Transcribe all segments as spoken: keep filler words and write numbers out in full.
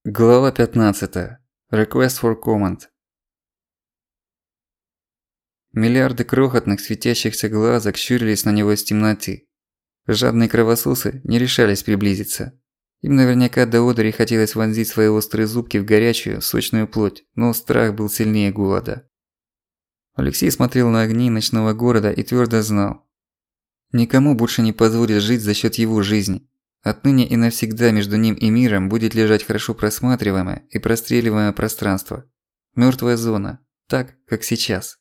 Глава пятнадцатая. Request for comment. Миллиарды крохотных светящихся глазок щурились на него из темноты. Жадные кровососы не решались приблизиться. Им наверняка до одури хотелось вонзить свои острые зубки в горячую, сочную плоть, но страх был сильнее голода. Алексей смотрел на огни ночного города и твёрдо знал: никому больше не позволят жить за счёт его жизни. Отныне и навсегда между ним и миром будет лежать хорошо просматриваемое и простреливаемое пространство. Мёртвая зона, так, как сейчас.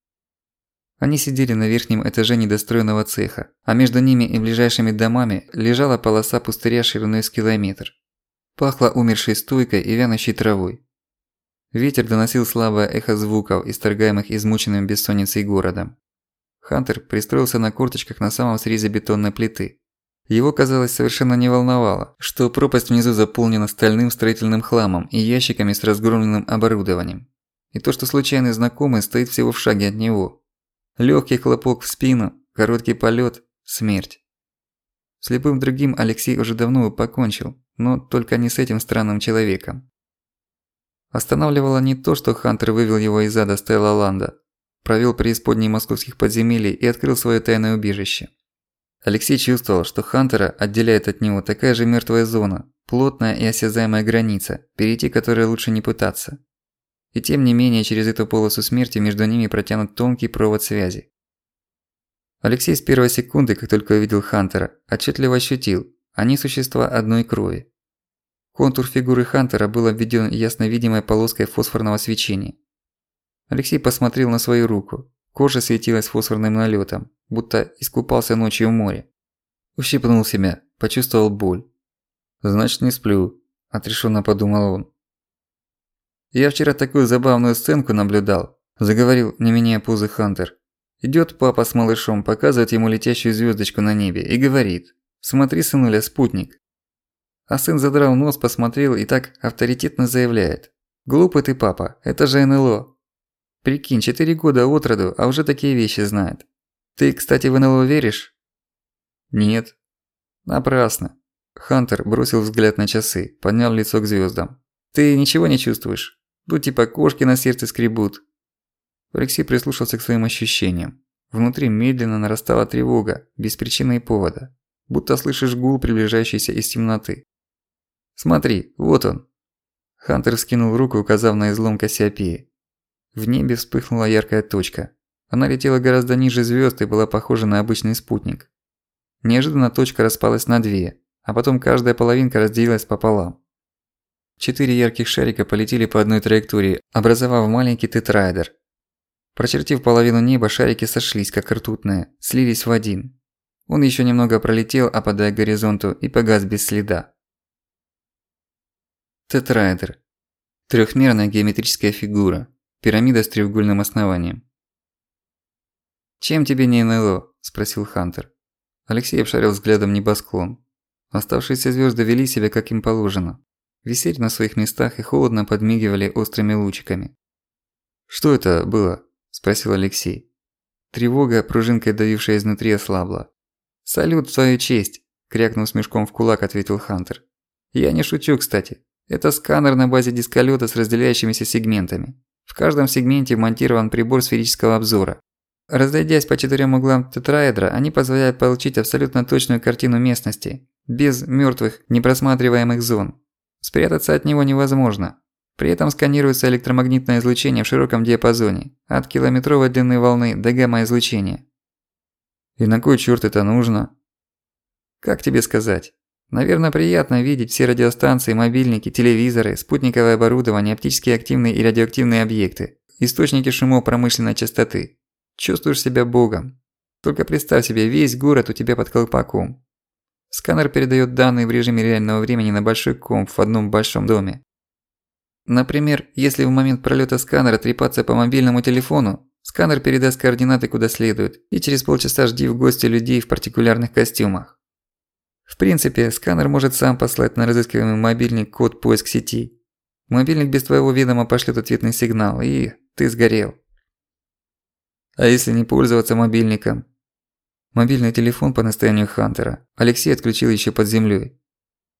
Они сидели на верхнем этаже недостроенного цеха, а между ними и ближайшими домами лежала полоса пустыря шириной с километр. Пахло умершей стойкой и вянущей травой. Ветер доносил слабое эхо звуков, исторгаемых измученным бессонницей городом. Хантер пристроился на корточках на самом срезе бетонной плиты. Его, казалось, совершенно не волновало, что пропасть внизу заполнена стальным строительным хламом и ящиками с разгромленным оборудованием. И то, что случайный знакомый стоит всего в шаге от него. Лёгкий хлопок в спину, короткий полёт, смерть. С любым другим Алексей уже давно бы покончил, но только не с этим странным человеком. Останавливало не то, что Хантер вывел его из ада Стелла-Ланда, провёл преисподней московских подземелий и открыл своё тайное убежище. Алексей чувствовал, что Хантера отделяет от него такая же мёртвая зона, плотная и осязаемая граница, перейти которой лучше не пытаться. И тем не менее через эту полосу смерти между ними протянут тонкий провод связи. Алексей с первой секунды, как только увидел Хантера, отчетливо ощутил – они существа одной крови. Контур фигуры Хантера был обведён ясно видимой полоской фосфорного свечения. Алексей посмотрел на свою руку. Кожа светилась фосфорным налётом, будто искупался ночью в море. Ущипнул себя, почувствовал боль. «Значит, не сплю», – отрешённо подумал он. «Я вчера такую забавную сценку наблюдал», – заговорил, не меняя позы Хантер. «Идёт папа с малышом, показывает ему летящую звёздочку на небе и говорит: "Смотри, сынуля, спутник". А сын задрал нос, посмотрел и так авторитетно заявляет: "Глупый ты, папа, это же эн эл о". Прикинь, четыре года от роду, а уже такие вещи знает. Ты, кстати, в эн эл о веришь?» «Нет». «Напрасно». Хантер бросил взгляд на часы, поднял лицо к звёздам. «Ты ничего не чувствуешь? Ну типа кошки на сердце скребут». Алексей прислушался к своим ощущениям. Внутри медленно нарастала тревога, без причины и повода. Будто слышишь гул, приближающийся из темноты. «Смотри, вот он». Хантер вскинул руку, указав на излом Кассиопеи. В небе вспыхнула яркая точка. Она летела гораздо ниже звёзд и была похожа на обычный спутник. Неожиданно точка распалась на две, а потом каждая половинка разделилась пополам. Четыре ярких шарика полетели по одной траектории, образовав маленький тетраэдр. Прочертив половину неба, шарики сошлись, как ртутные, слились в один. Он ещё немного пролетел, опадая к горизонту, и погас без следа. Тетраэдр. Трёхмерная геометрическая фигура. Пирамида с треугольным основанием. «Чем тебе не эн эл о?» – спросил Хантер. Алексей обшарил взглядом небосклон. Оставшиеся звёзды вели себя, как им положено. Висели на своих местах и холодно подмигивали острыми лучиками. «Что это было?» – спросил Алексей. Тревога, пружинкой давившая изнутри, ослабла. «Салют в твою честь!» – крякнув смешком в кулак, ответил Хантер. «Я не шучу, кстати. Это сканер на базе дисколёта с разделяющимися сегментами. В каждом сегменте вмонтирован прибор сферического обзора. Разойдясь по четырем углам тетраэдра, они позволяют получить абсолютно точную картину местности, без мёртвых, непросматриваемых зон. Спрятаться от него невозможно. При этом сканируется электромагнитное излучение в широком диапазоне, от километровой длины волны до гамма-излучения. И на кой чёрт это нужно? Как тебе сказать? Наверное, приятно видеть все радиостанции, мобильники, телевизоры, спутниковое оборудование, оптически активные и радиоактивные объекты, источники шумов промышленной частоты. Чувствуешь себя богом. Только представь себе, весь город у тебя под колпаком. Сканер передаёт данные в режиме реального времени на большой комп в одном большом доме. Например, если в момент пролёта сканера трепаться по мобильному телефону, сканер передаст координаты куда следует, и через полчаса жди в гости людей в партикулярных костюмах. В принципе, сканер может сам послать на разыскиваемый мобильник код поиск сети. Мобильник без твоего ведома пошлёт ответный сигнал, и ты сгорел. А если не пользоваться мобильником? Мобильный телефон по настоянию Хантера Алексей отключил ещё под землёй.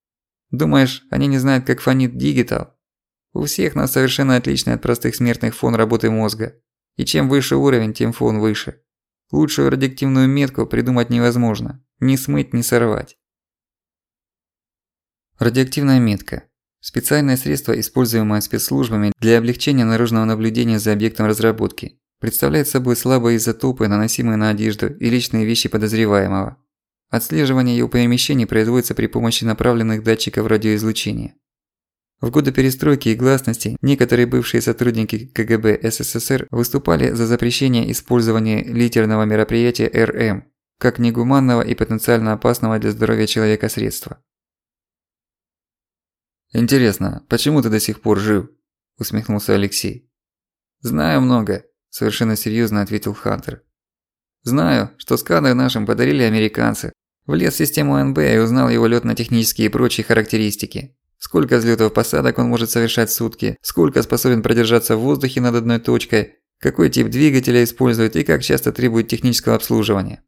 Думаешь, они не знают, как фонит Digital? У всех нас совершенно отличный от простых смертных фон работы мозга. И чем выше уровень, тем фон выше. Лучшую радиоактивную метку придумать невозможно. Ни смыть, ни сорвать. Радиоактивная метка. Специальное средство, используемое спецслужбами для облегчения наружного наблюдения за объектом разработки. Представляет собой слабые изотопы, наносимые на одежду и личные вещи подозреваемого. Отслеживание его перемещений производится при помощи направленных датчиков радиоизлучения. В годы перестройки и гласности некоторые бывшие сотрудники ка гэ бэ эс эс эс эр выступали за запрещение использования литерного мероприятия эр эм как негуманного и потенциально опасного для здоровья человека средства. «Интересно, почему ты до сих пор жив?» – усмехнулся Алексей. «Знаю много», – совершенно серьёзно ответил Хантер. «Знаю, что сканер нашим подарили американцы. Влез в систему эн бэ и узнал его лётно-технические и прочие характеристики. Сколько взлётов-посадок он может совершать в сутки, сколько способен продержаться в воздухе над одной точкой, какой тип двигателя использует и как часто требует технического обслуживания».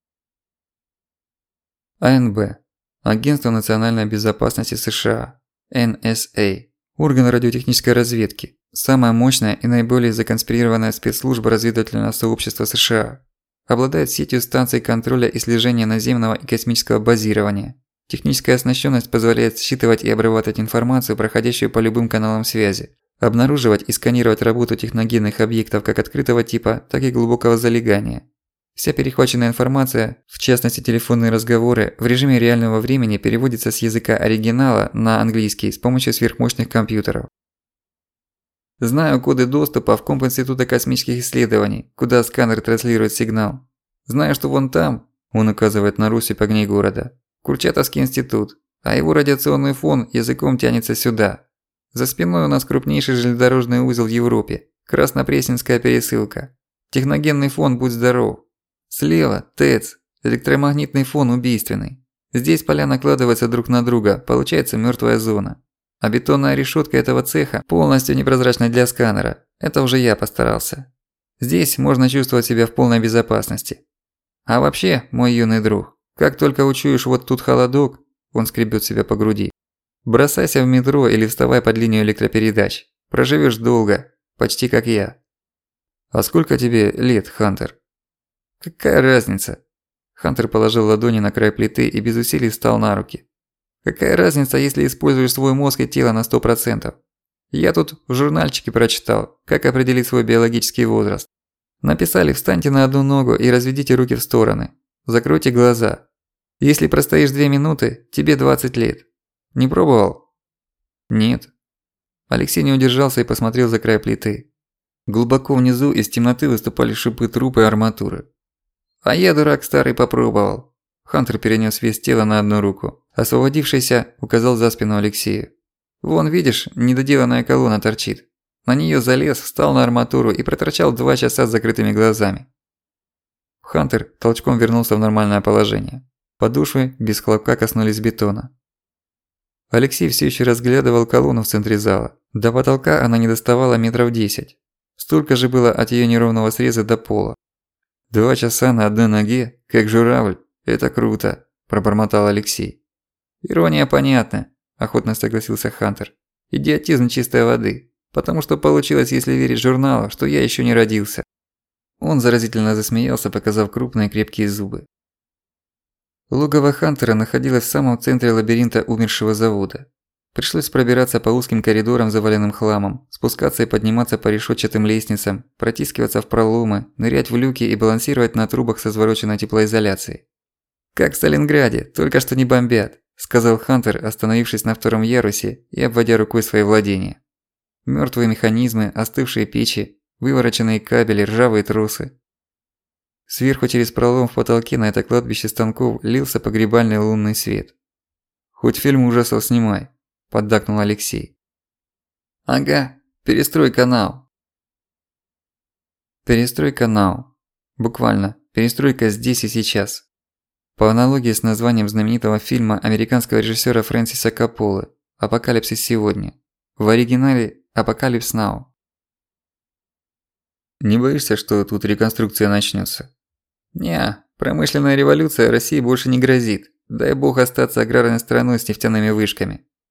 а эн бэ – Агентство национальной безопасности США, эн эс эй, орган радиотехнической разведки, самая мощная и наиболее законспирированная спецслужба разведывательного сообщества США. Обладает сетью станций контроля и слежения наземного и космического базирования. Техническая оснащенность позволяет считывать и обрабатывать информацию, проходящую по любым каналам связи, обнаруживать и сканировать работу техногенных объектов как открытого типа, так и глубокого залегания. Вся перехваченная информация, в частности телефонные разговоры, в режиме реального времени переводится с языка оригинала на английский с помощью сверхмощных компьютеров. Знаю коды доступа в комп Института космических исследований, куда сканер транслирует сигнал. Знаю, что вон там, он указывает на россыпь огней города, Курчатовский институт, а его радиационный фон языком тянется сюда. За спиной у нас крупнейший железнодорожный узел в Европе, Краснопресненская пересылка. Техногенный фон, будь здоров. Слева – ТЭЦ, электромагнитный фон убийственный. Здесь поля накладываются друг на друга, получается мёртвая зона. А бетонная решётка этого цеха полностью непрозрачна для сканера. Это уже я постарался. Здесь можно чувствовать себя в полной безопасности. А вообще, мой юный друг, как только учуешь вот тут холодок, он скребёт себя по груди, бросайся в метро или вставай под линию электропередач. Проживёшь долго, почти как я. А сколько тебе лет, Хантер? Какая разница? Хантер положил ладони на край плиты и без усилий встал на руки. Какая разница, если используешь свой мозг и тело на сто процентов? Я тут в журнальчике прочитал, как определить свой биологический возраст. Написали: встаньте на одну ногу и разведите руки в стороны. Закройте глаза. Если простоишь две минуты, тебе двадцать лет. Не пробовал? Нет. Алексей не удержался и посмотрел за край плиты. Глубоко внизу из темноты выступали шипы труб и арматуры. А я, дурак старый, попробовал. Хантер перенёс вес тела на одну руку. Освободившийся указал за спину Алексею. Вон, видишь, недоделанная колонна торчит. На неё залез, встал на арматуру и проторчал два часа с закрытыми глазами. Хантер толчком вернулся в нормальное положение. Подошвы без хлопка коснулись бетона. Алексей всё ещё разглядывал колонну в центре зала. До потолка она не доставала метров десять. Столько же было от её неровного среза до пола. «Два часа на одной ноге, как журавль, это круто», – пробормотал Алексей. «Ирония понятна», – охотно согласился Хантер. «Идиотизм чистой воды, потому что получилось, если верить журналу, что я ещё не родился». Он заразительно засмеялся, показав крупные крепкие зубы. Логово Хантера находилось в самом центре лабиринта умершего завода. Пришлось пробираться по узким коридорам, заваленным хламом, спускаться и подниматься по решётчатым лестницам, протискиваться в проломы, нырять в люки и балансировать на трубах со звороченной теплоизоляцией. «Как в Сталинграде, только что не бомбят», – сказал Хантер, остановившись на втором ярусе и обводя рукой свои владения. Мёртвые механизмы, остывшие печи, вывороченные кабели, ржавые тросы. Сверху через пролом в потолке на это кладбище станков лился погребальный лунный свет. «Хоть фильм ужасов снимай», – поддакнул Алексей. «Ага, перестрой канал». Перестрой канал. Буквально, перестройка здесь и сейчас. По аналогии с названием знаменитого фильма американского режиссёра Фрэнсиса Копполы «Апокалипсис сегодня». В оригинале «Апокалипс Now». Не боишься, что тут реконструкция начнётся? Не, промышленная революция России больше не грозит. Дай бог остаться аграрной страной с нефтяными вышками.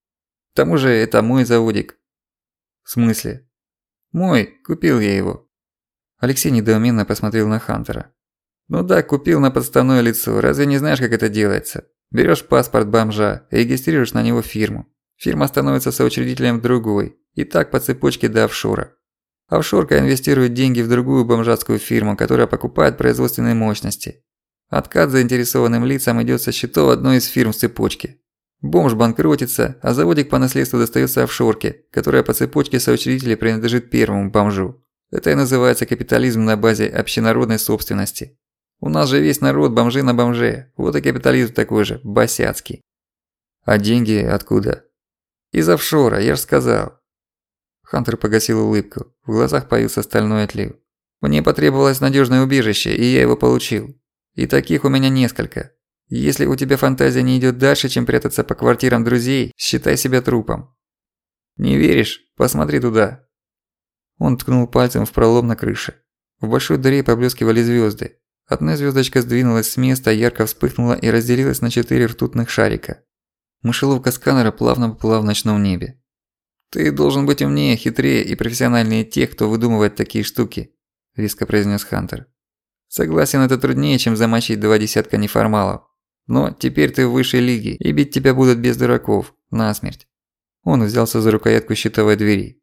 К тому же это мой заводик». «В смысле?» «Мой, купил я его». Алексей недоуменно посмотрел на Хантера. «Ну да, купил на подставное лицо, разве не знаешь, как это делается? Берёшь паспорт бомжа, регистрируешь на него фирму. Фирма становится соучредителем другой, и так по цепочке до офшора. Офшорка инвестирует деньги в другую бомжатскую фирму, которая покупает производственные мощности. Откат заинтересованным лицам идёт со счетов одной из фирм в цепочке. Бомж банкротится, а заводик по наследству достаётся офшорке, которая по цепочке соучредителей принадлежит первому бомжу. Это и называется капитализм на базе общенародной собственности. У нас же весь народ бомжи на бомже, вот и капитализм такой же, босяцкий». «А деньги откуда?» «Из офшора, я ж сказал». Хантер погасил улыбку, в глазах появился стальной отлив. «Мне потребовалось надёжное убежище, и я его получил. И таких у меня несколько. Если у тебя фантазия не идёт дальше, чем прятаться по квартирам друзей, считай себя трупом. Не веришь? Посмотри туда». Он ткнул пальцем в пролом на крыше. В большой дыре поблескивали звёзды. Одна звёздочка сдвинулась с места, ярко вспыхнула и разделилась на четыре ртутных шарика. Мышеловка сканера плавно поплыла в ночном небе. «Ты должен быть умнее, хитрее и профессиональнее тех, кто выдумывает такие штуки», – резко произнес Хантер. «Согласен, это труднее, чем замочить два десятка неформалов. Но теперь ты в высшей лиге, и бить тебя будут без дураков, насмерть». Он взялся за рукоятку щитовой двери.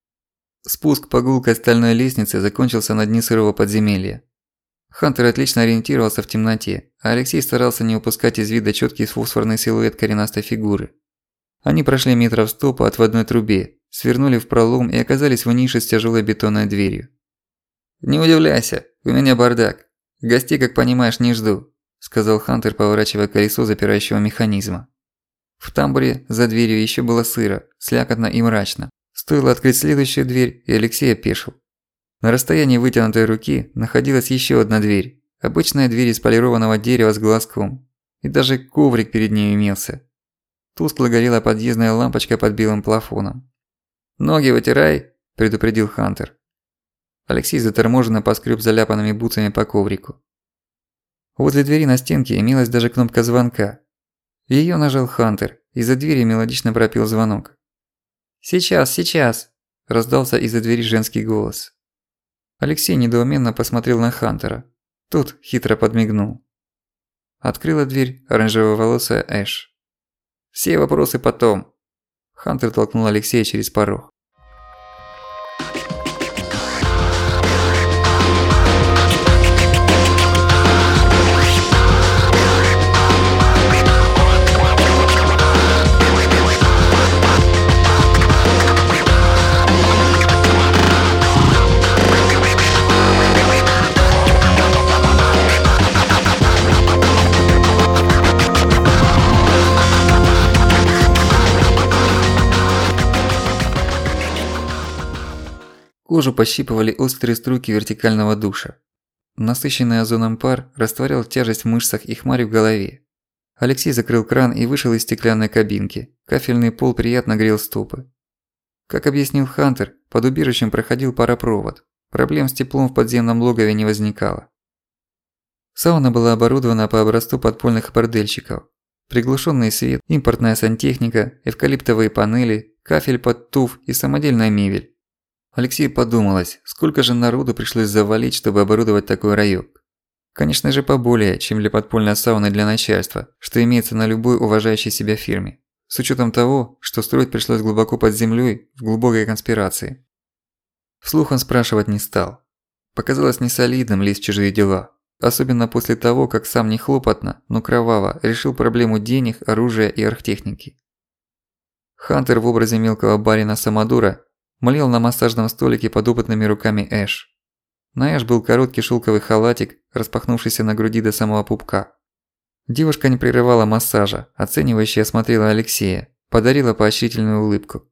Спуск по гулкой стальной лестнице закончился на дне сырого подземелья. Хантер отлично ориентировался в темноте, а Алексей старался не упускать из вида чёткий фосфорный силуэт коренастой фигуры. Они прошли метров сто по отводной трубе, свернули в пролом и оказались в нише с тяжёлой бетонной дверью. «Не удивляйся, у меня бардак. Гостей, как понимаешь, не жду», – сказал Хантер, поворачивая колесо запирающего механизма. В тамбуре за дверью ещё было сыро, слякотно и мрачно. Стоило открыть следующую дверь, и Алексей опешил. На расстоянии вытянутой руки находилась ещё одна дверь. Обычная дверь из полированного дерева с глазком. И даже коврик перед ней имелся. Тускло горела подъездная лампочка под белым плафоном. «Ноги вытирай», – предупредил Хантер. Алексей заторможенно поскреб заляпанными бутсами по коврику. Возле двери на стенке имелась даже кнопка звонка. Её нажал Хантер, и за дверью мелодично пропел звонок. «Сейчас, сейчас!» – раздался из-за двери женский голос. Алексей недоуменно посмотрел на Хантера. Тот хитро подмигнул. Открыла дверь оранжево-волосая Эш. «Все вопросы потом!» Хантер толкнул Алексея через порог. Кожу пощипывали острые струйки вертикального душа. Насыщенный озоном пар растворял тяжесть в мышцах и хмарь в голове. Алексей закрыл кран и вышел из стеклянной кабинки. Кафельный пол приятно грел стопы. Как объяснил Хантер, под убежищем проходил паропровод. Проблем с теплом в подземном логове не возникало. Сауна была оборудована по образцу подпольных бордельщиков. Приглушенный свет, импортная сантехника, эвкалиптовые панели, кафель под туф и самодельная мебель. Алексею подумалось, сколько же народу пришлось завалить, чтобы оборудовать такой райок. Конечно же, поболее, чем для подпольной сауны для начальства, что имеется на любой уважающей себя фирме. С учётом того, что строить пришлось глубоко под землёй, в глубокой конспирации. Вслух он спрашивать не стал. Показалось несолидным лезть в чужие дела. Особенно после того, как сам не хлопотно, но кроваво решил проблему денег, оружия и архтехники. Хантер в образе мелкого барина Самодура млел на массажном столике под опытными руками Эш. На Эш был короткий шелковый халатик, распахнувшийся на груди до самого пупка. Девушка не прерывала массажа, оценивающе осмотрела Алексея, подарила поощрительную улыбку.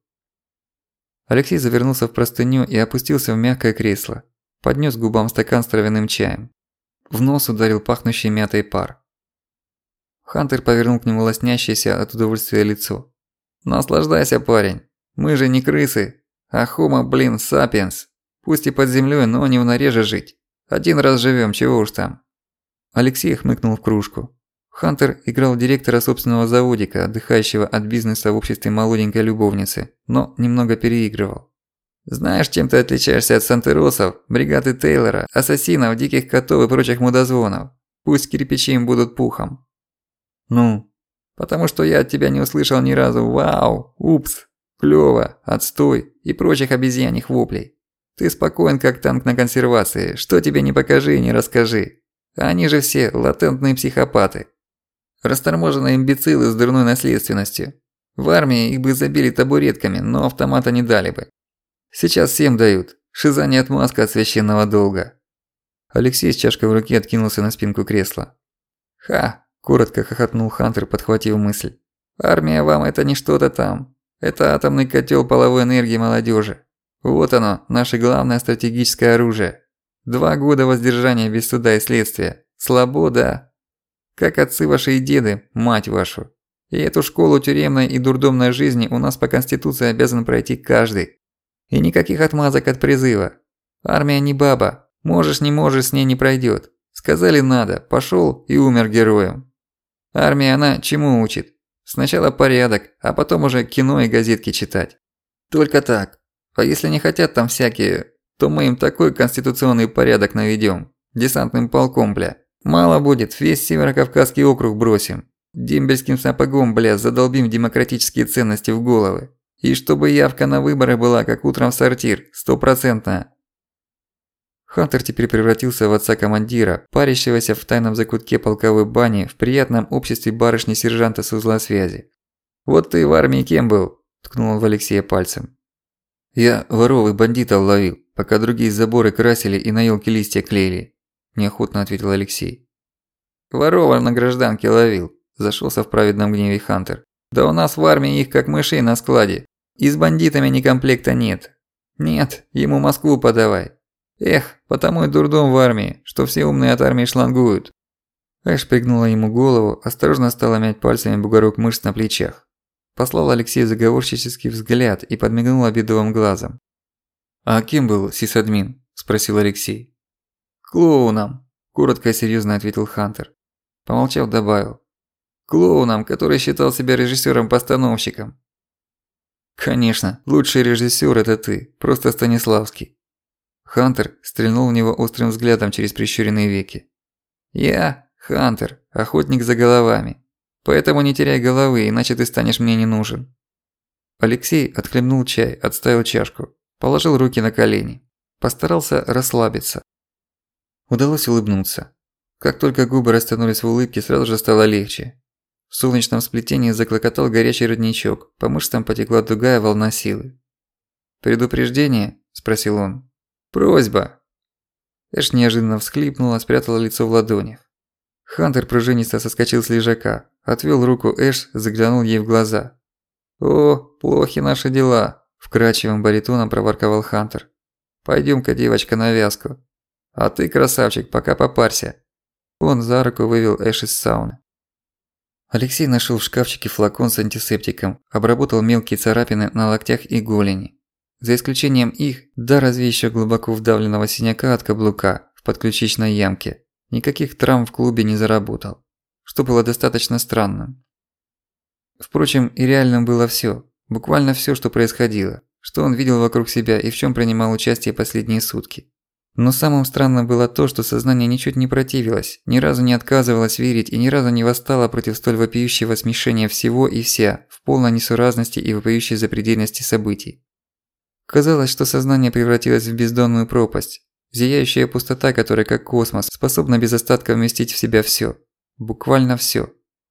Алексей завернулся в простыню и опустился в мягкое кресло, поднёс к губам стакан с травяным чаем. В нос ударил пахнущий мятой пар. Хантер повернул к нему лоснящееся от удовольствия лицо. «Наслаждайся, парень, мы же не крысы. А хомо, блин, сапиенс. Пусть и под землёй, но не в норе же жить. Один раз живём, чего уж там». Алексей хмыкнул в кружку. Хантер играл директора собственного заводика, отдыхающего от бизнеса в обществе молоденькой любовницы, но немного переигрывал. «Знаешь, чем ты отличаешься от сантеросов, бригады Тейлора, ассасинов, диких котов и прочих мудозвонов? Пусть кирпичи им будут пухом». «Ну?» «Потому что я от тебя не услышал ни разу «Вау», «Упс», «Клёво», «Отстой» и прочих обезьяньих воплей. Ты спокоен, как танк на консервации, что тебе не покажи и не расскажи. А они же все латентные психопаты. Расторможенные имбецилы с дурной наследственностью. В армии их бы забили табуретками, но автомата не дали бы. Сейчас всем дают. Шиза не отмазка от священного долга». Алексей с чашкой в руке откинулся на спинку кресла. «Ха!» – коротко хохотнул Хантер, подхватив мысль. «Армия вам это не что-то там. Это атомный котел половой энергии молодежи. Вот оно, наше главное стратегическое оружие. Два года воздержания без суда и следствия. Слабо, да? Как отцы ваши и деды, мать вашу. И эту школу тюремной и дурдомной жизни у нас по Конституции обязан пройти каждый. И никаких отмазок от призыва. Армия не баба. Можешь, не можешь, с ней не пройдёт. Сказали надо, пошёл и умер героем. Армия она чему учит? Сначала порядок, а потом уже кино и газетки читать. Только так. А если не хотят там всякие, то мы им такой конституционный порядок наведём. Десантным полком, бля. Мало будет, весь Северокавказский округ бросим. Дембельским сапогом, бля, задолбим демократические ценности в головы. И чтобы явка на выборы была, как утром в сортир, стопроцентная». Хантер теперь превратился в отца командира, парящегося в тайном закутке полковой бани в приятном обществе барышни-сержанта с узла связи. «Вот ты в армии кем был?» – ткнул он в Алексея пальцем. «Я воров и бандитов ловил, пока другие заборы красили и на ёлке листья клеили», – неохотно ответил Алексей. «Воров на гражданке ловил», – зашёлся в праведном гневе Хантер. «Да у нас в армии их как мышей на складе. И с бандитами ни комплекта нет. Нет, ему Москву подавай. Эх, потому и дурдом в армии, что все умные от армии шлангуют». Эш пригнула ему голову, осторожно стала мять пальцами бугорок мышц на плечах. Послал Алексею заговорщический взгляд и подмигнул обидовым глазом. «А кем был сисадмин?» – спросил Алексей. «Клоуном», – коротко и серьёзно ответил Хантер. Помолчав, добавил. «Клоуном, который считал себя режиссёром-постановщиком». «Конечно, лучший режиссёр – это ты, просто Станиславский». Хантер стрельнул в него острым взглядом через прищуренные веки. «Я, Хантер, охотник за головами. Поэтому не теряй головы, иначе ты станешь мне не нужен». Алексей отхлебнул чай, отставил чашку, положил руки на колени. Постарался расслабиться. Удалось улыбнуться. Как только губы растянулись в улыбке, сразу же стало легче. В солнечном сплетении заклокотал горячий родничок, по мышцам потекла тугая волна силы. «Предупреждение?» – спросил он. «Просьба!» Эш неожиданно всхлипнула, спрятала лицо в ладонях. Хантер пружинисто соскочил с лежака, отвёл руку Эш, заглянул ей в глаза. «О, плохи наши дела!» – вкрадчивым баритоном проворковал Хантер. «Пойдём-ка, девочка, на вязку. А ты, красавчик, пока попарься». Он за руку вывел Эш из сауны. Алексей нашёл в шкафчике флакон с антисептиком, обработал мелкие царапины на локтях и голени. За исключением их, да разве ещё глубоко вдавленного синяка от каблука в подключичной ямке, никаких травм в клубе не заработал, что было достаточно странным. Впрочем, и реальным было всё, буквально всё, что происходило, что он видел вокруг себя и в чём принимал участие последние сутки. Но самым странным было то, что сознание ничуть не противилось, ни разу не отказывалось верить и ни разу не восстало против столь вопиющего смешения всего и вся в полной несуразности и вопиющей запредельности событий. Казалось, что сознание превратилось в бездонную пропасть, зияющая пустота, которая, как космос, способна без остатка вместить в себя всё. Буквально всё.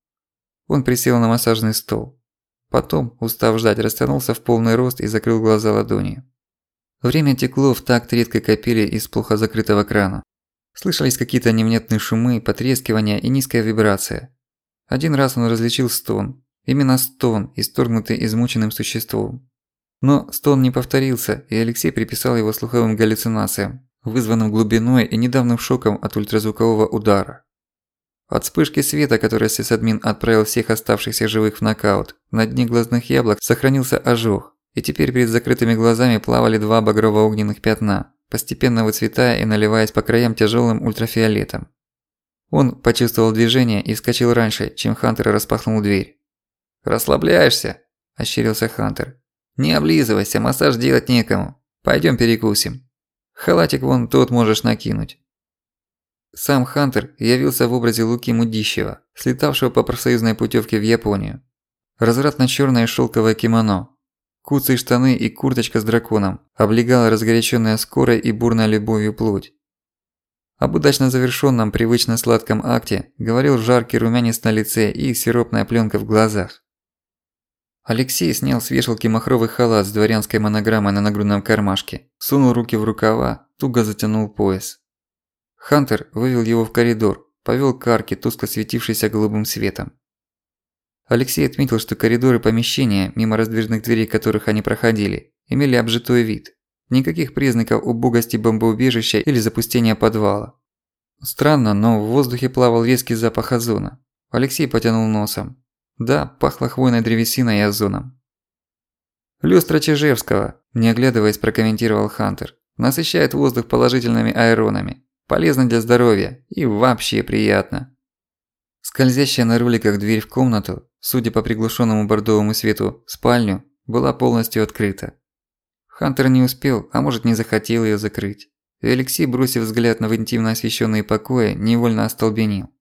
Он присел на массажный стол. Потом, устав ждать, растянулся в полный рост и закрыл глаза ладонью. Время текло в такт редкой капели из плохо закрытого крана. Слышались какие-то невнятные шумы, потрескивания и низкая вибрация. Один раз он различил стон. Именно стон, исторгнутый измученным существом. Но стон не повторился, и Алексей приписал его слуховым галлюцинациям, вызванным глубиной и недавним шоком от ультразвукового удара. От вспышки света, которой сисадмин отправил всех оставшихся живых в нокаут, на дне глазных яблок сохранился ожог, и теперь перед закрытыми глазами плавали два багрово-огненных пятна, постепенно выцветая и наливаясь по краям тяжёлым ультрафиолетом. Он почувствовал движение и вскочил раньше, чем Хантер распахнул дверь. «Расслабляешься?» – ощерился Хантер. «Не облизывайся, массаж делать некому. Пойдём перекусим. Халатик вон тот можешь накинуть». Сам Хантер явился в образе Луки Мудищева, слетавшего по профсоюзной путёвке в Японию. Развратно-чёрное шёлковое кимоно, куцые штаны и курточка с драконом облегала разгорячённая скорой и бурной любовью плоть. Об удачно завершённом привычно сладком акте говорил жаркий румянец на лице и сиропная плёнка в глазах. Алексей снял с вешалки махровый халат с дворянской монограммой на нагрудном кармашке, сунул руки в рукава, туго затянул пояс. Хантер вывел его в коридор, повёл к арке, тускло светившейся голубым светом. Алексей отметил, что коридоры помещения, мимо раздвижных дверей которых они проходили, имели обжитой вид. Никаких признаков убогости бомбоубежища или запустения подвала. Странно, но в воздухе плавал резкий запах озона. Алексей потянул носом. Да, пахло хвойной древесиной и озоном. «Люстра Чижевского», – не оглядываясь, прокомментировал Хантер. «Насыщает воздух положительными аэронами. Полезно для здоровья и вообще приятно». Скользящая на роликах дверь в комнату, судя по приглушенному бордовому свету, спальню, была полностью открыта. Хантер не успел, а может не захотел её закрыть. И Алексей, бросив взгляд на интимно освещенные покои, невольно остолбенел.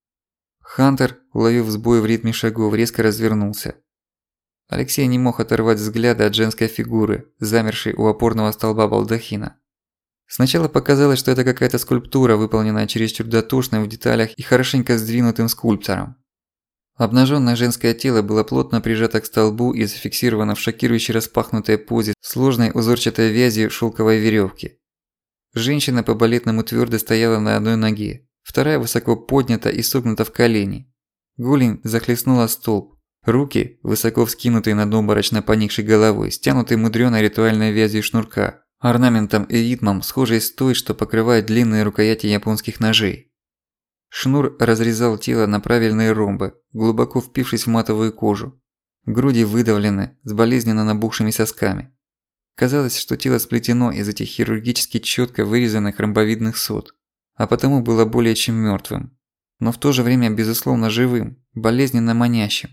Хантер, уловив сбой в ритме шагов, резко развернулся. Алексей не мог оторвать взгляда от женской фигуры, замершей у опорного столба балдахина. Сначала показалось, что это какая-то скульптура, выполненная чересчур дотошным в деталях и хорошенько сдвинутым скульптором. Обнажённое женское тело было плотно прижато к столбу и зафиксировано в шокирующе распахнутой позе сложной узорчатой вязью шёлковой верёвки. Женщина по-балетному твёрдо стояла на одной ноге, вторая высоко поднята и согнута в колени. Голень захлестнула столб, руки, высоко вскинутые над обморочно поникшей головой, стянуты мудрёной ритуальной вязью шнурка, орнаментом и ритмом, схожей с той, что покрывает длинные рукояти японских ножей. Шнур разрезал тело на правильные ромбы, глубоко впившись в матовую кожу. Груди выдавлены, с болезненно набухшими сосками. Казалось, что тело сплетено из этих хирургически чётко вырезанных ромбовидных сот, а потому было более чем мёртвым, но в то же время безусловно живым, болезненно манящим.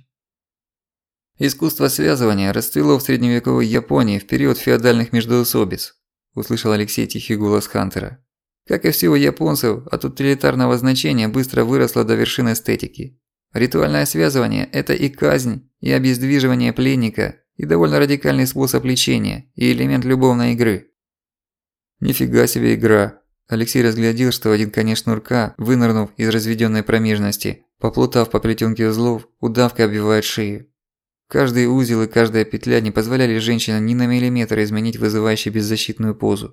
«Искусство связывания расцвело в средневековой Японии в период феодальных междоусобиц», – услышал Алексей тихий голос Хантера. Как и все у японцев, от утилитарного значения быстро выросло до вершин эстетики. Ритуальное связывание – это и казнь, и обездвиживание пленника, и довольно радикальный способ лечения, и элемент любовной игры. Нифига себе игра. Алексей разглядел, что один конец шнурка, вынырнув из разведённой промежности, поплутав по плетёнке узлов, удавкой обвивает шею. Каждый узел и каждая петля не позволяли женщине ни на миллиметр изменить вызывающую беззащитную позу.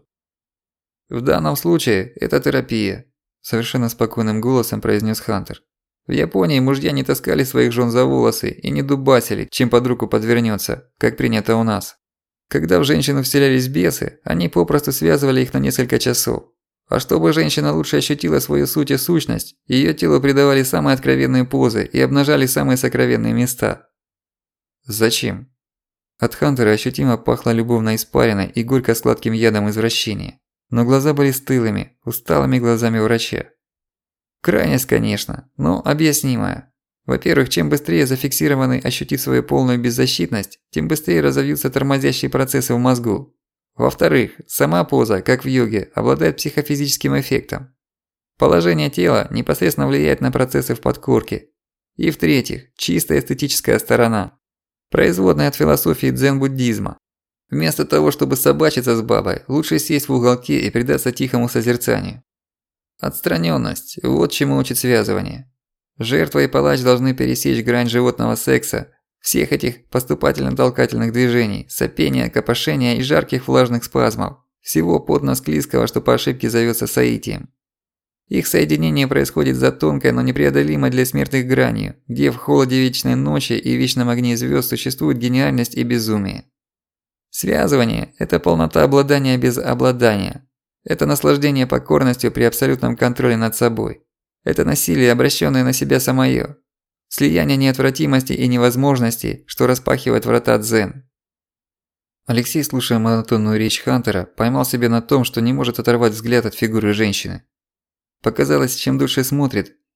«В данном случае это терапия», – совершенно спокойным голосом произнес Хантер. «В Японии мужья не таскали своих жен за волосы и не дубасили, чем под руку подвернется, как принято у нас. Когда в женщину вселялись бесы, они попросту связывали их на несколько часов. А чтобы женщина лучше ощутила свою суть и сущность, её телу придавали самые откровенные позы и обнажали самые сокровенные места». «Зачем?» От Хантера ощутимо пахло любовной испариной и горько-сладким ядом извращения. Но глаза были стылыми, усталыми глазами врача. Крайность, конечно, но объяснимая. Во-первых, чем быстрее зафиксированный ощутит свою полную беззащитность, тем быстрее разовьются тормозящие процессы в мозгу. Во-вторых, сама поза, как в йоге, обладает психофизическим эффектом. Положение тела непосредственно влияет на процессы в подкорке. И в-третьих, чисто эстетическая сторона. Производная от философии дзен-буддизма. Вместо того, чтобы собачиться с бабой, лучше сесть в уголке и предаться тихому созерцанию. Отстранённость – вот чему учит связывание. Жертва и палач должны пересечь грань животного секса, всех этих поступательно-толкательных движений, сопения, копошения и жарких влажных спазмов, всего потно-склизкого, что по ошибке зовётся соитием. Их соединение происходит за тонкой, но непреодолимой для смертных гранью, где в холоде вечной ночи и вечном огне звёзд существует гениальность и безумие. Связывание – это полнота обладания без обладания. Это наслаждение покорностью при абсолютном контроле над собой. Это насилие, обращенное на себя самое. Слияние неотвратимости и невозможности, что распахивает врата дзен. Алексей, слушая монотонную речь Хантера, поймал себя на том, что не может оторвать взгляд от фигуры женщины. Показалось, чем дольше смотрит,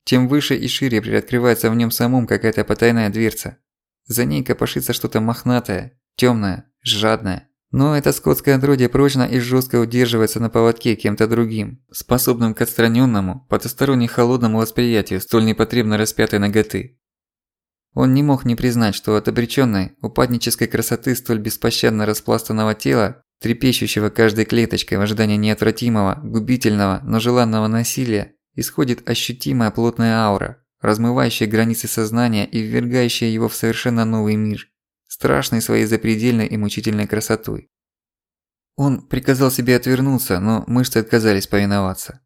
тем выше и шире приоткрывается в нем самом какая-то потайная дверца. За ней копошится что-то мохнатое, тёмное, жадное. Но это скотское отродье прочно и жёстко удерживается на поводке кем-то другим, способным к отстранённому, потусторонне холодному восприятию столь непотребно распятой наготы. Он не мог не признать, что от обречённой, упаднической красоты столь беспощадно распластанного тела, трепещущего каждой клеточкой в ожидании неотвратимого, губительного, но желанного насилия, исходит ощутимая плотная аура, размывающая границы сознания и ввергающая его в совершенно новый мир, страшный своей запредельной и мучительной красотой. Он приказал себе отвернуться, но мышцы отказались повиноваться.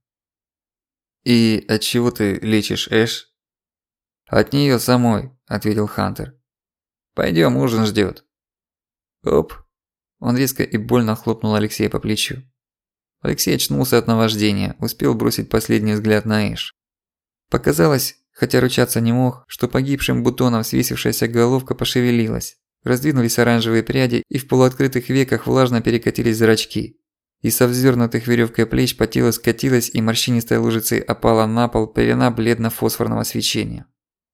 «И от чего ты лечишь Эш?» «От неё самой», – ответил Хантер. «Пойдём, ужин ждёт». «Оп». Он резко и больно хлопнул Алексея по плечу. Алексей очнулся от наваждения, успел бросить последний взгляд на Эш. Показалось, хотя ручаться не мог, что погибшим бутоном свесившаяся головка пошевелилась. Раздвинулись оранжевые пряди, и в полуоткрытых веках влажно перекатились зрачки. И со вздёрнутых верёвкой плеч по телу скатилась и морщинистой лужицей опала на пол пелена бледно-фосфорного свечения.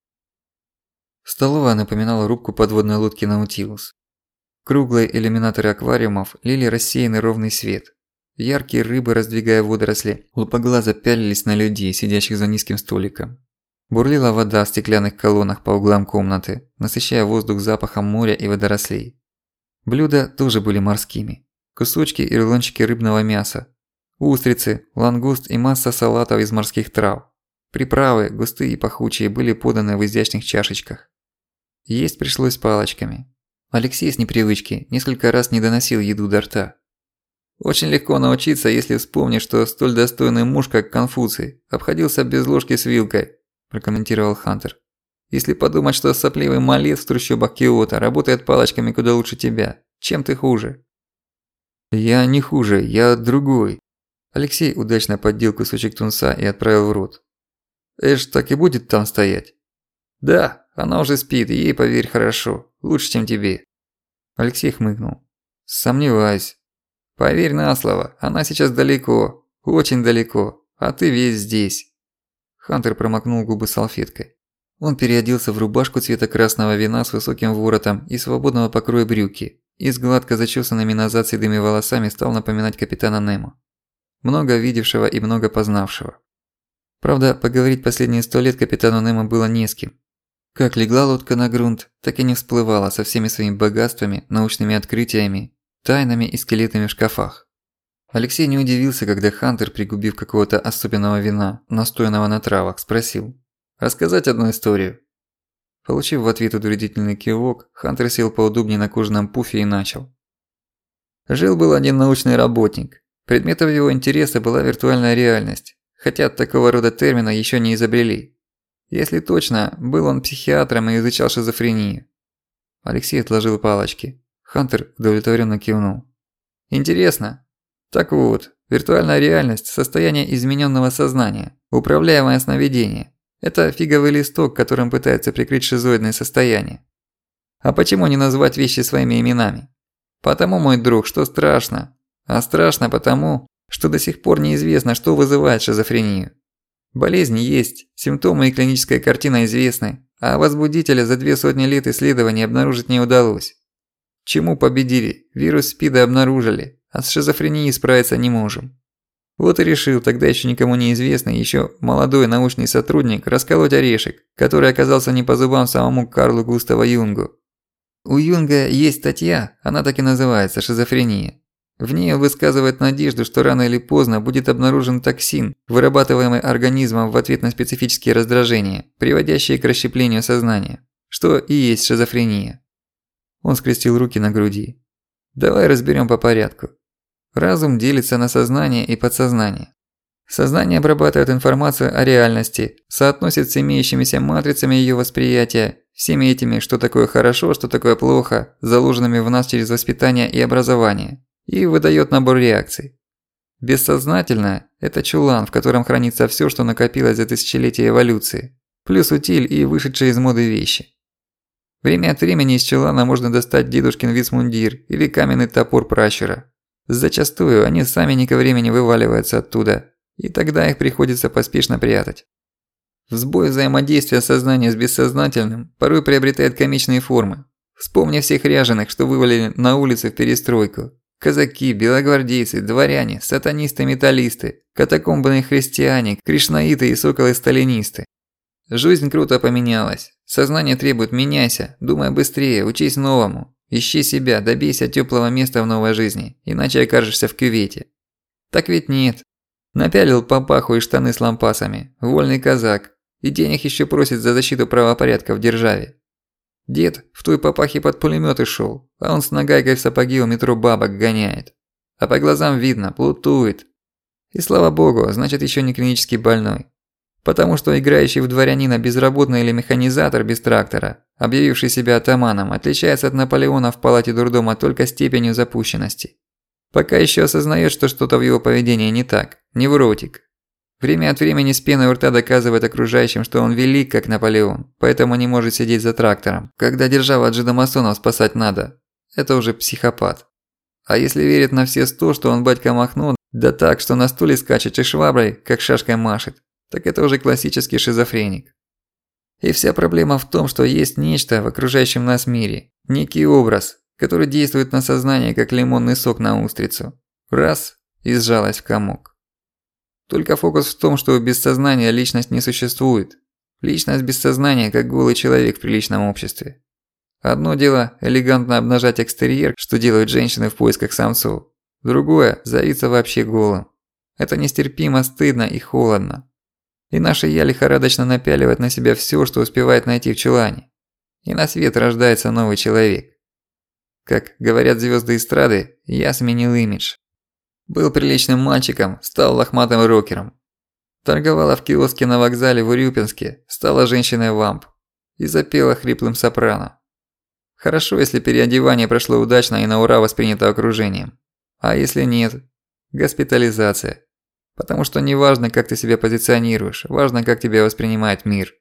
Столовая напоминала рубку подводной лодки «Наутилус». Круглые иллюминаторы аквариумов лили рассеянный ровный свет. Яркие рыбы, раздвигая водоросли, лупоглазо пялились на людей, сидящих за низким столиком. Бурлила вода в стеклянных колоннах по углам комнаты, насыщая воздух запахом моря и водорослей. Блюда тоже были морскими. Кусочки и рулончики рыбного мяса, устрицы, лангуст и масса салатов из морских трав. Приправы, густые и пахучие, были поданы в изящных чашечках. Есть пришлось палочками. Алексей с непривычки несколько раз не доносил еду до рта. Очень легко научиться, если вспомнишь, что столь достойный муж, как Конфуций, обходился без ложки с вилкой, прокомментировал Хантер. Если подумать, что сопливый малец в трущобах Киото работает палочками куда лучше тебя, чем ты хуже? Я не хуже, я другой. Алексей удачно поддел кусочек тунца и отправил в рот. Эш так и будет там стоять? Да, она уже спит, ей, поверь, хорошо, лучше, чем тебе. Алексей хмыкнул. Сомневаюсь. Поверь на слово, она сейчас далеко, очень далеко, а ты весь здесь. Хантер промокнул губы салфеткой. Он переоделся в рубашку цвета красного вина с высоким воротом и свободного покроя брюки, и с гладко зачесанными назад седыми волосами стал напоминать капитана Немо. Много видевшего и много познавшего. Правда, поговорить последние сто лет капитану Немо было не с кем. Как легла лодка на грунт, так и не всплывала со всеми своими богатствами, научными открытиями, тайнами и скелетами в шкафах. Алексей не удивился, когда Хантер, пригубив какого-то особенного вина, настоянного на травах, спросил: «Рассказать одну историю?» Получив в ответ удовлетворительный кивок, Хантер сел поудобнее на кожаном пуфе и начал. Жил-был один научный работник. Предметом его интереса была виртуальная реальность, хотя такого рода термина ещё не изобрели. Если точно, был он психиатром и изучал шизофрению. Алексей отложил палочки. Хантер удовлетворённо кивнул. Интересно. Так вот, виртуальная реальность – состояние изменённого сознания, управляемое сновидение. Это фиговый листок, которым пытаются прикрыть шизоидное состояние. А почему не назвать вещи своими именами? Потому, мой друг, что страшно. А страшно потому, что до сих пор неизвестно, что вызывает шизофрению. Болезнь есть, симптомы и клиническая картина известны, а возбудителя за две сотни лет исследований обнаружить не удалось. Чему победили? Вирус СПИДа обнаружили, а с шизофренией справиться не можем. Вот и решил тогда ещё никому неизвестный, ещё молодой научный сотрудник расколоть орешек, который оказался не по зубам самому Карлу Густаву Юнгу. У Юнга есть статья, она так и называется «Шизофрения». В ней он высказывает надежду, что рано или поздно будет обнаружен токсин, вырабатываемый организмом в ответ на специфические раздражения, приводящие к расщеплению сознания, что и есть шизофрения. Он скрестил руки на груди. Давай разберём по порядку. Разум делится на сознание и подсознание. Сознание обрабатывает информацию о реальности, соотносит с имеющимися матрицами её восприятия, всеми этими, что такое хорошо, что такое плохо, заложенными в нас через воспитание и образование, и выдаёт набор реакций. Бессознательное – это чулан, в котором хранится всё, что накопилось за тысячелетия эволюции, плюс утиль и вышедшие из моды вещи. Время от времени из чулана можно достать дедушкин вицмундир или каменный топор пращура. Зачастую они сами не ко времени вываливаются оттуда, и тогда их приходится поспешно прятать. Сбой взаимодействия сознания с бессознательным порой приобретает комичные формы. Вспомни всех ряженых, что вывалили на улицы в перестройку. Казаки, белогвардейцы, дворяне, сатанисты-металлисты, катакомбные христиане, кришнаиты и соколы-сталинисты. Жизнь круто поменялась. Сознание требует «меняйся», думай быстрее, учись новому. Ищи себя, добейся тёплого места в новой жизни, иначе окажешься в кювете. Так ведь нет. Напялил папаху и штаны с лампасами, вольный казак, и денег ещё просит за защиту правопорядка в державе. Дед в той папахе под пулемёты шёл, а он с нагайкой в сапоге у метро бабок гоняет. А по глазам видно, плутует. И слава богу, значит ещё не клинически больной. Потому что играющий в дворянина безработный или механизатор без трактора, объявивший себя атаманом, отличается от Наполеона в палате дурдома только степенью запущенности. Пока ещё осознаёт, что что-то в его поведении не так, невротик. Время от времени с пеной у рта доказывает окружающим, что он велик, как Наполеон, поэтому не может сидеть за трактором, когда державу от жидомасонов спасать надо. Это уже психопат. А если верит на все сто, что он батька Махно, да так, что на стуле скачет и шваброй, как шашкой машет, так это уже классический шизофреник. И вся проблема в том, что есть нечто в окружающем нас мире, некий образ, который действует на сознание, как лимонный сок на устрицу. Раз – и сжалась в комок. Только фокус в том, что без сознания личность не существует. Личность без сознания, как голый человек в приличном обществе. Одно дело – элегантно обнажать экстерьер, что делают женщины в поисках самцов. Другое – завиться вообще голым. Это нестерпимо стыдно и холодно. И наше «я» лихорадочно напяливает на себя всё, что успевает найти в чулане. И на свет рождается новый человек. Как говорят звёзды эстрады, я сменил имидж. Был приличным мальчиком, стал лохматым рокером. Торговала в киоске на вокзале в Урюпинске, стала женщиной-вамп. И запела хриплым сопрано. Хорошо, если переодевание прошло удачно и на ура воспринято окружением. А если нет? Госпитализация. Потому что не важно, как ты себя позиционируешь, важно, как тебя воспринимает мир.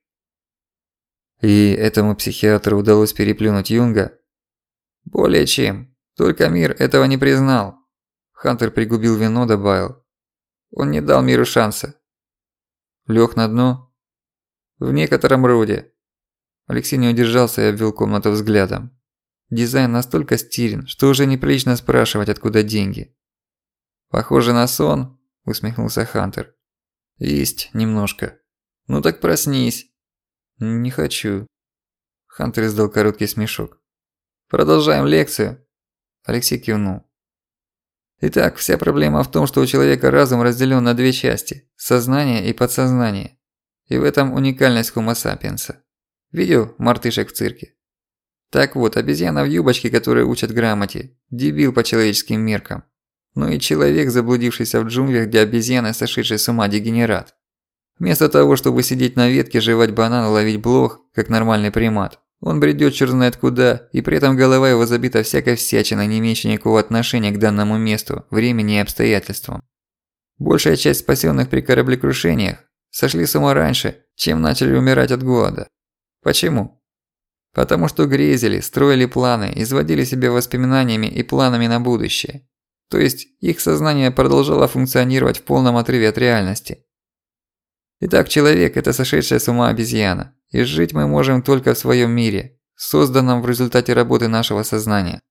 И этому психиатру удалось переплюнуть Юнга? Более чем. Только мир этого не признал. Хантер пригубил вино, добавил. Он не дал миру шанса. Лёг на дно? В некотором роде. Алексей не удержался и обвел комнату взглядом. Дизайн настолько стилен, что уже неприлично спрашивать, откуда деньги. Похоже на сон, усмехнулся Хантер. Есть немножко. Ну так проснись. Не хочу. Хантер издал короткий смешок. Продолжаем лекцию. Алексей кивнул. Итак, вся проблема в том, что у человека разум разделен на две части – сознание и подсознание. И в этом уникальность Homo sapiens. Видел мартышек в цирке? Так вот, обезьяна в юбочке, которую учат грамоте, дебил по человеческим меркам. Ну и человек, заблудившийся в джунглях, где обезьяна, сошедший с ума, дегенерат. Вместо того, чтобы сидеть на ветке, жевать банан и ловить блох, как нормальный примат, он бредёт черт знает куда, и при этом голова его забита всякой всячиной, не имеющей никакого отношения к данному месту, времени и обстоятельствам. Большая часть спасённых при кораблекрушениях сошли с ума раньше, чем начали умирать от голода. Почему? Потому что грезили, строили планы, изводили себя воспоминаниями и планами на будущее. То есть их сознание продолжало функционировать в полном отрыве от реальности. Итак, человек – это сошедшая с ума обезьяна, и жить мы можем только в своем мире, созданном в результате работы нашего сознания.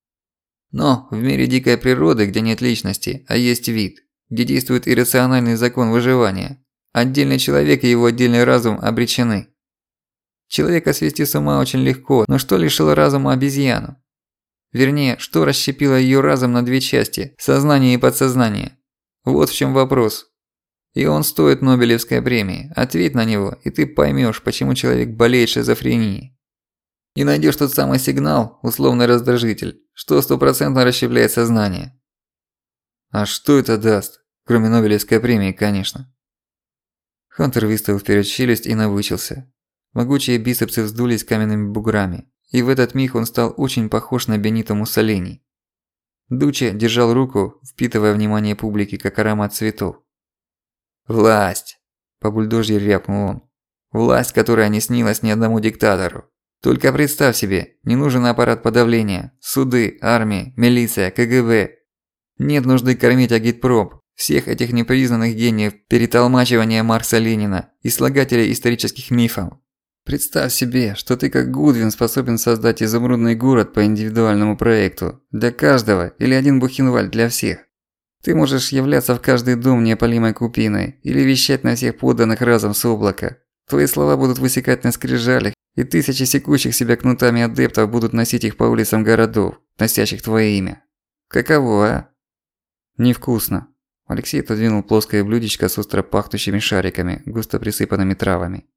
Но в мире дикой природы, где нет личности, а есть вид, где действует иррациональный закон выживания, отдельный человек и его отдельный разум обречены. Человека свести с ума очень легко, но что лишило разума обезьяну? Вернее, что расщепило её разум на две части – сознание и подсознание? Вот в чём вопрос. И он стоит Нобелевской премии. Ответь на него, и ты поймёшь, почему человек болеет шизофренией. И найдёшь тот самый сигнал, условный раздражитель, что стопроцентно расщепляет сознание. А что это даст? Кроме Нобелевской премии, конечно. Хантер выставил вперёд челюсть и навычился. Могучие бицепсы вздулись каменными буграми, и в этот миг он стал очень похож на Бенито Муссолини. Дуче держал руку, впитывая внимание публики, как аромат цветов. «Власть!» – по-бульдожьи рявкнул он. «Власть, которая не снилась ни одному диктатору. Только представь себе, не нужен аппарат подавления, суды, армия, милиция, ка гэ бэ. Нет нужды кормить агитпроп, Всех этих непризнанных гениев перетолмачивания Маркса-Ленина и слагателей исторических мифов. Представь себе, что ты как Гудвин способен создать изумрудный город по индивидуальному проекту. Для каждого или один Бухенвальд для всех. Ты можешь являться в каждый дом неопалимой купиной или вещать на всех подданных разом с облака. Твои слова будут высекать на скрижалях, и тысячи секущих себя кнутами адептов будут носить их по улицам городов, носящих твое имя. Каково, а? Невкусно. Алексей отодвинул плоское блюдечко с остро пахнущими шариками, густо присыпанными травами.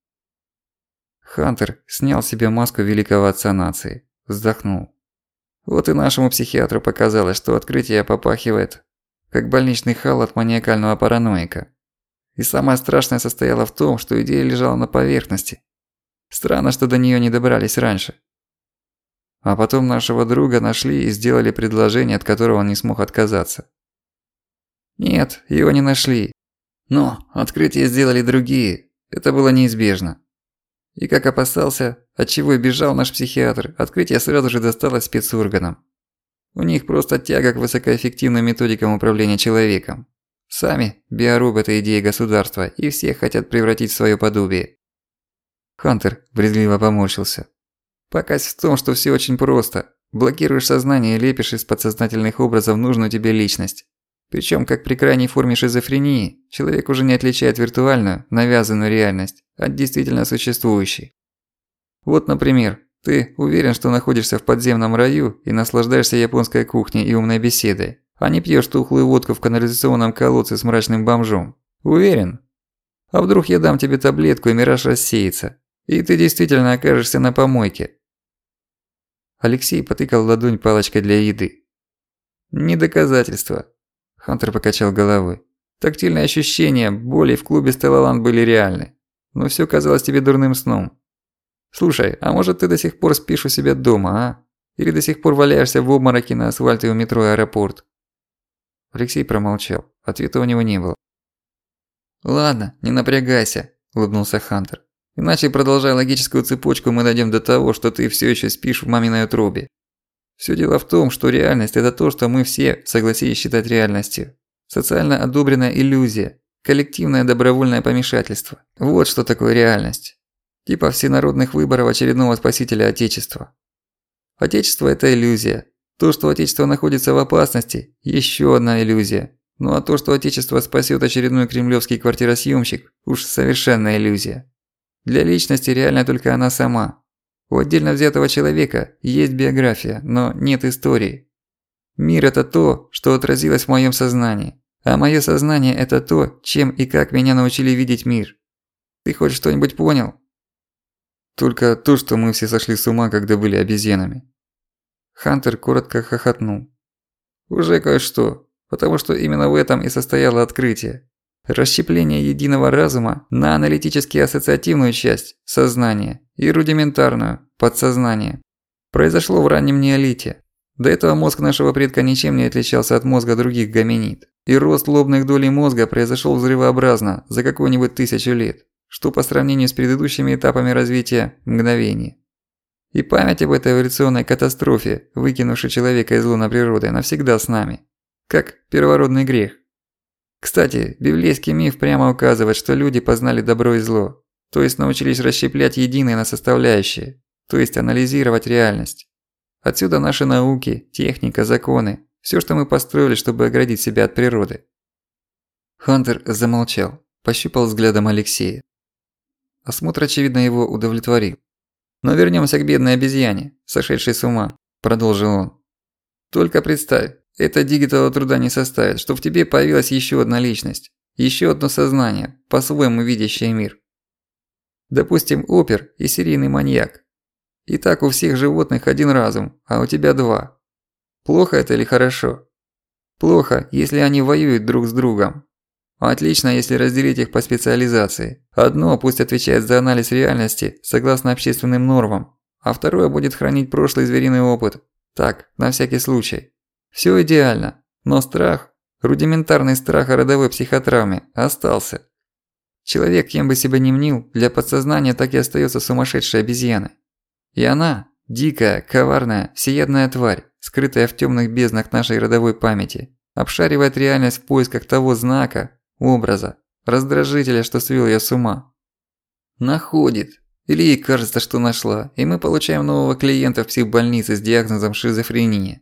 Хантер снял с себя маску великого отца нации, вздохнул. Вот и нашему психиатру показалось, что открытие попахивает как больничный хал от маниакального параноика. И самое страшное состояло в том, что идея лежала на поверхности. Странно, что до неё не добрались раньше. А потом нашего друга нашли и сделали предложение, от которого он не смог отказаться. Нет, его не нашли. Но открытие сделали другие. Это было неизбежно. И как опасался, от чего и бежал наш психиатр, открытие сразу же досталось спецорганам. У них просто тяга к высокоэффективным методикам управления человеком. Сами биороботы идеи государства и всех хотят превратить в своё подобие. Хантер брезгливо поморщился. Покась в том, что всё очень просто. Блокируешь сознание и лепишь из подсознательных образов нужную тебе личность. Причём, как при крайней форме шизофрении, человек уже не отличает виртуальную, навязанную реальность от действительно существующей. Вот, например, ты уверен, что находишься в подземном раю и наслаждаешься японской кухней и умной беседой, а не пьёшь тухлую водку в канализационном колодце с мрачным бомжом. Уверен? А вдруг я дам тебе таблетку и мираж рассеется, и ты действительно окажешься на помойке? Алексей потыкал ладонь палочкой для еды. Не доказательство. Хантер покачал головой. Тактильные ощущения, боли в клубе Стеллаланд были реальны. Но всё казалось тебе дурным сном. Слушай, а может ты до сих пор спишь у себя дома, а? Или до сих пор валяешься в обмороке на асфальте у метро «Аэропорт»? Алексей промолчал. Ответа у него не было. «Ладно, не напрягайся», – улыбнулся Хантер. «Иначе, продолжая логическую цепочку, мы дойдем до того, что ты всё ещё спишь в маминой утробе. Всё дело в том, что реальность – это то, что мы все согласились считать реальностью. Социально одобренная иллюзия, коллективное добровольное помешательство. Вот что такое реальность. Типа всенародных выборов очередного спасителя Отечества. Отечество – это иллюзия. То, что Отечество находится в опасности – ещё одна иллюзия. Ну а то, что Отечество спасёт очередной кремлёвский квартиросъёмщик – уж совершенная иллюзия. Для личности реальна только она сама. У отдельно взятого человека есть биография, но нет истории. Мир – это то, что отразилось в моём сознании. А моё сознание – это то, чем и как меня научили видеть мир. Ты хоть что-нибудь понял? Только то, что мы все сошли с ума, когда были обезьянами. Хантер коротко хохотнул. Уже кое-что, потому что именно в этом и состояло открытие. Расщепление единого разума на аналитически-ассоциативную часть – сознание и рудиментарную – подсознание. Произошло в раннем неолите. До этого мозг нашего предка ничем не отличался от мозга других гоминид. И рост лобных долей мозга произошёл взрывообразно за какую-нибудь тысячу лет, что по сравнению с предыдущими этапами развития – мгновение. И память об этой эволюционной катастрофе, выкинувшей человека из лона природы, навсегда с нами. Как первородный грех. Кстати, библейский миф прямо указывает, что люди познали добро и зло, то есть научились расщеплять единое на составляющие, то есть анализировать реальность. Отсюда наши науки, техника, законы, всё, что мы построили, чтобы оградить себя от природы. Хантер замолчал, пощупал взглядом Алексея. Осмотр, очевидно, его удовлетворил. «Но вернёмся к бедной обезьяне, сошедшей с ума», – продолжил он. «Только представь, это дигитала труда не составит, что в тебе появилась ещё одна личность, ещё одно сознание, по-своему видящее мир. Допустим, опер и серийный маньяк. И так у всех животных один разум, а у тебя два. Плохо это или хорошо? Плохо, если они воюют друг с другом. Отлично, если разделить их по специализации. Одно пусть отвечает за анализ реальности согласно общественным нормам, а второе будет хранить прошлый звериный опыт. Так, на всякий случай. Всё идеально, но страх, рудиментарный страх о родовой психотравме, остался. Человек, кем бы себя ни мнил, для подсознания так и остаётся сумасшедшей обезьяной. И она – дикая, коварная, всеядная тварь, скрытая в тёмных безднах нашей родовой памяти, обшаривает реальность в поисках того знака, образа, раздражителя, что свел её с ума. Находит. Или ей кажется, что нашла, и мы получаем нового клиента в психбольнице с диагнозом шизофрения.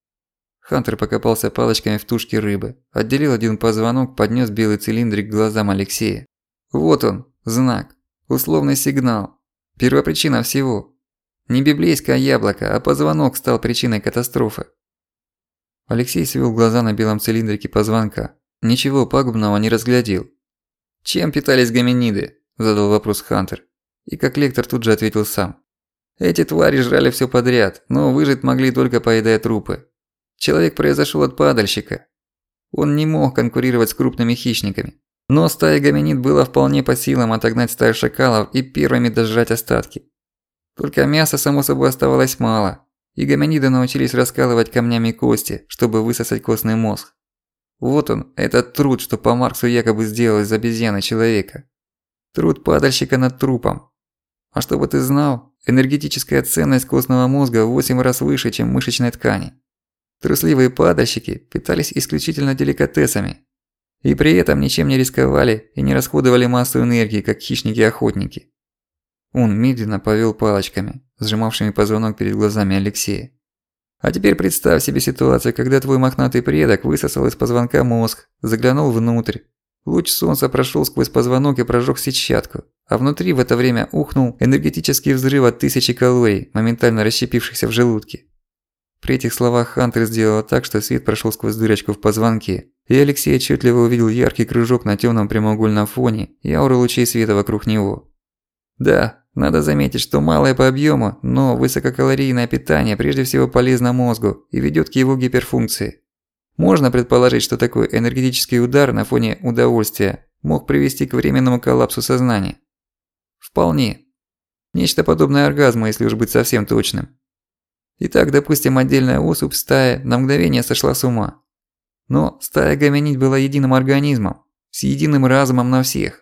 Хантер покопался палочками в тушке рыбы, отделил один позвонок, поднёс белый цилиндрик к глазам Алексея. Вот он, знак, условный сигнал, первопричина всего. Не библейское яблоко, а позвонок стал причиной катастрофы. Алексей свел глаза на белом цилиндрике позвонка. Ничего пагубного не разглядел. «Чем питались гоминиды?» – задал вопрос Хантер. И как лектор тут же ответил сам. Эти твари жрали всё подряд, но выжить могли только поедая трупы. Человек произошёл от падальщика. Он не мог конкурировать с крупными хищниками. Но стая гоминид была вполне по силам отогнать стаю шакалов и первыми дожрать остатки. Только мяса, само собой, оставалось мало, и гоминиды научились раскалывать камнями кости, чтобы высосать костный мозг. Вот он, этот труд, что по Марксу якобы сделал из обезьяны человека. Труд падальщика над трупом. А чтобы ты знал, энергетическая ценность костного мозга в восемь раз выше, чем мышечной ткани. Трусливые падальщики питались исключительно деликатесами. И при этом ничем не рисковали и не расходовали массу энергии, как хищники-охотники. Он медленно повёл палочками, сжимавшими позвонок перед глазами Алексея. А теперь представь себе ситуацию, когда твой мохнатый предок высосал из позвонка мозг, заглянул внутрь. Луч солнца прошёл сквозь позвонок и прожёг сетчатку, а внутри в это время ухнул энергетический взрыв от тысячи калорий, моментально расщепившихся в желудке. При этих словах Хантер сделала так, что свет прошёл сквозь дырочку в позвонке, и Алексей отчётливо увидел яркий кружок на тёмном прямоугольном фоне и ауру лучей света вокруг него. Да, надо заметить, что малое по объёму, но высококалорийное питание прежде всего полезно мозгу и ведёт к его гиперфункции. Можно предположить, что такой энергетический удар на фоне удовольствия мог привести к временному коллапсу сознания. Вполне. Нечто подобное оргазму, если уж быть совсем точным. Итак, допустим, отдельная особь стаи на мгновение сошла с ума. Но стая гоминид была единым организмом, с единым разумом на всех.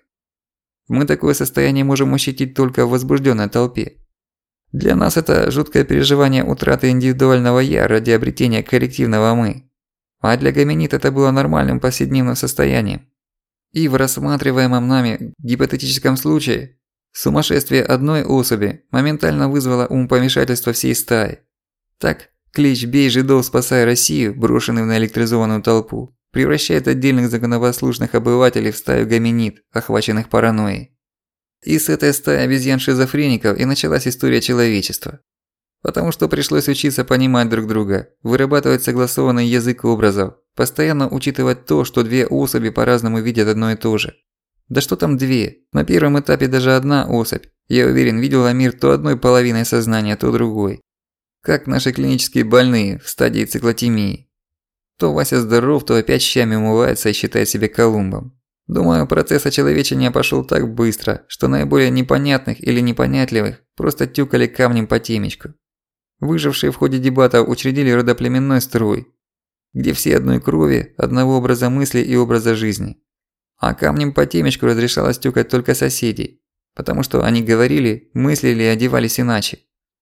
Мы такое состояние можем ощутить только в возбужденной толпе. Для нас это жуткое переживание утраты индивидуального «я» ради обретения коллективного «мы». А для гоминид это было нормальным повседневным состоянием. И в рассматриваемом нами гипотетическом случае сумасшествие одной особи моментально вызвало умопомешательство всей стаи. Так, клич «Бей жидов, спасай Россию», брошенный в наэлектризованную толпу, превращает отдельных законопослушных обывателей в стаю гоминид, охваченных паранойей. И с этой стаи обезьян-шизофреников и началась история человечества. Потому что пришлось учиться понимать друг друга, вырабатывать согласованный язык образов, постоянно учитывать то, что две особи по-разному видят одно и то же. Да что там две? На первом этапе даже одна особь, я уверен, видела мир то одной половиной сознания, то другой. Как наши клинические больные в стадии циклотемии. То Вася здоров, то опять щами умывается и считает себя Колумбом. Думаю, процесс очеловечения пошёл так быстро, что наиболее непонятных или непонятливых просто тюкали камнем по темечку. Выжившие в ходе дебатов учредили родоплеменной строй, где все одной крови, одного образа мысли и образа жизни. А камнем по темечку разрешалось тюкать только соседей, потому что они говорили, мыслили и одевались иначе.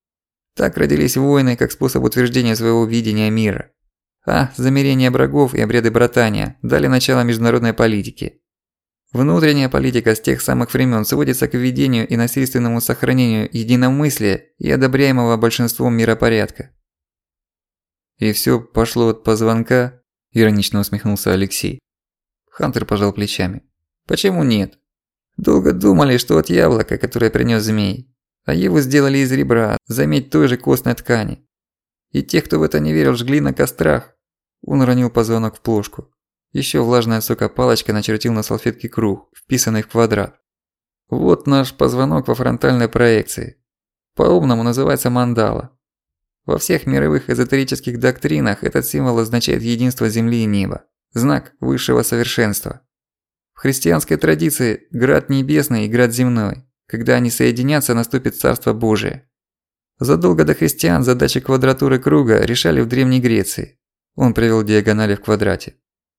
Так родились войны как способ утверждения своего видения мира. А замерение врагов и обряды братания дали начало международной политике. Внутренняя политика с тех самых времен сводится к введению и насильственному сохранению единомыслия и одобряемого большинством миропорядка. «И всё пошло от позвонка?» – иронично усмехнулся Алексей. Хантер пожал плечами. «Почему нет? Долго думали, что от яблока, которое принёс змей, а его сделали из ребра, заметь, той же костной ткани. И тех, кто в это не верил, жгли на кострах». Он уронил позвонок в плошку. Ещё влажная от сока палочка начертил на салфетке круг, вписанный в квадрат. Вот наш позвонок во фронтальной проекции. По-умному называется мандала. Во всех мировых эзотерических доктринах этот символ означает единство земли и неба, знак высшего совершенства. В христианской традиции град небесный и град земной. Когда они соединятся, наступит Царство Божие. Задолго до христиан задачи квадратуры круга решали в Древней Греции. Он провёл диагонали в квадрате.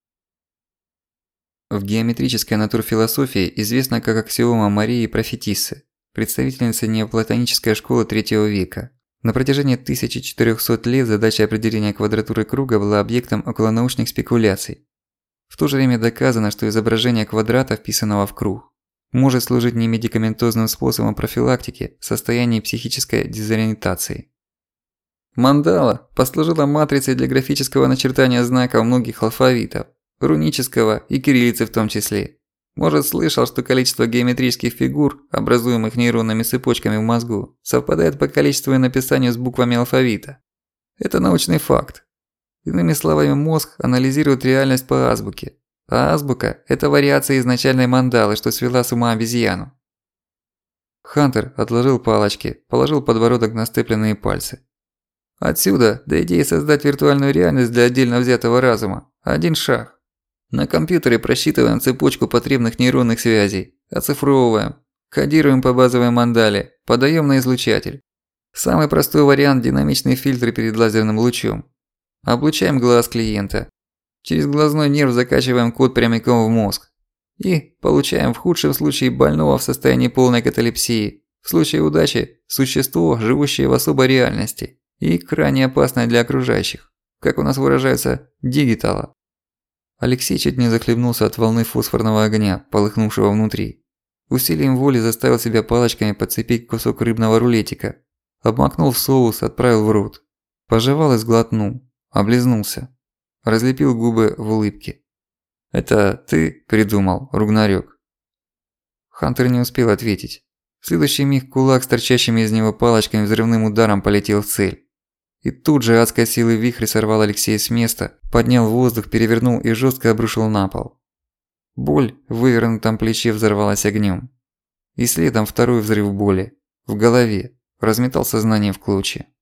В геометрической натурфилософии известна как аксиома Марии Профетиссы, представительницы неоплатонической школы третьего века. На протяжении тысячи четырёхсот лет задача определения квадратуры круга была объектом околонаучных спекуляций. В то же время доказано, что изображение квадрата, вписанного в круг, может служить не медикаментозным способом профилактики в состоянии психической дезориентации. Мандала послужила матрицей для графического начертания знаков многих алфавитов, рунического и кириллицы в том числе. Может, слышал, что количество геометрических фигур, образуемых нейронными цепочками в мозгу, совпадает по количеству и написанию с буквами алфавита. Это научный факт. Иными словами, мозг анализирует реальность по азбуке. А азбука – это вариация изначальной мандалы, что свела с ума обезьяну. Хантер отложил палочки, положил подбородок на сцепленные пальцы. Отсюда до идеи создать виртуальную реальность для отдельно взятого разума – один шаг. На компьютере просчитываем цепочку потребных нейронных связей, оцифровываем, кодируем по базовой мандале, подаем на излучатель. Самый простой вариант – динамичные фильтры перед лазерным лучом. Облучаем глаз клиента. Через глазной нерв закачиваем код прямиком в мозг. И получаем в худшем случае больного в состоянии полной каталепсии, в случае удачи – существо, живущее в особой реальности и крайне опасное для окружающих, как у нас выражаются, дигитала. Алексей чуть не захлебнулся от волны фосфорного огня, полыхнувшего внутри. Усилием воли заставил себя палочками подцепить кусок рыбного рулетика. Обмакнул в соус, отправил в рот. Пожевал и сглотнул. Облизнулся. Разлепил губы в улыбке. «Это ты придумал, Ругнарёк?» Хантер не успел ответить. В следующий миг кулак с торчащими из него палочками взрывным ударом полетел в цель. И тут же адской силы вихрь сорвал Алексея с места, поднял в воздух, перевернул и жестко обрушил на пол. Боль в вывернутом плече взорвалась огнем. И следом второй взрыв боли. В голове. Разметал сознание в клочья.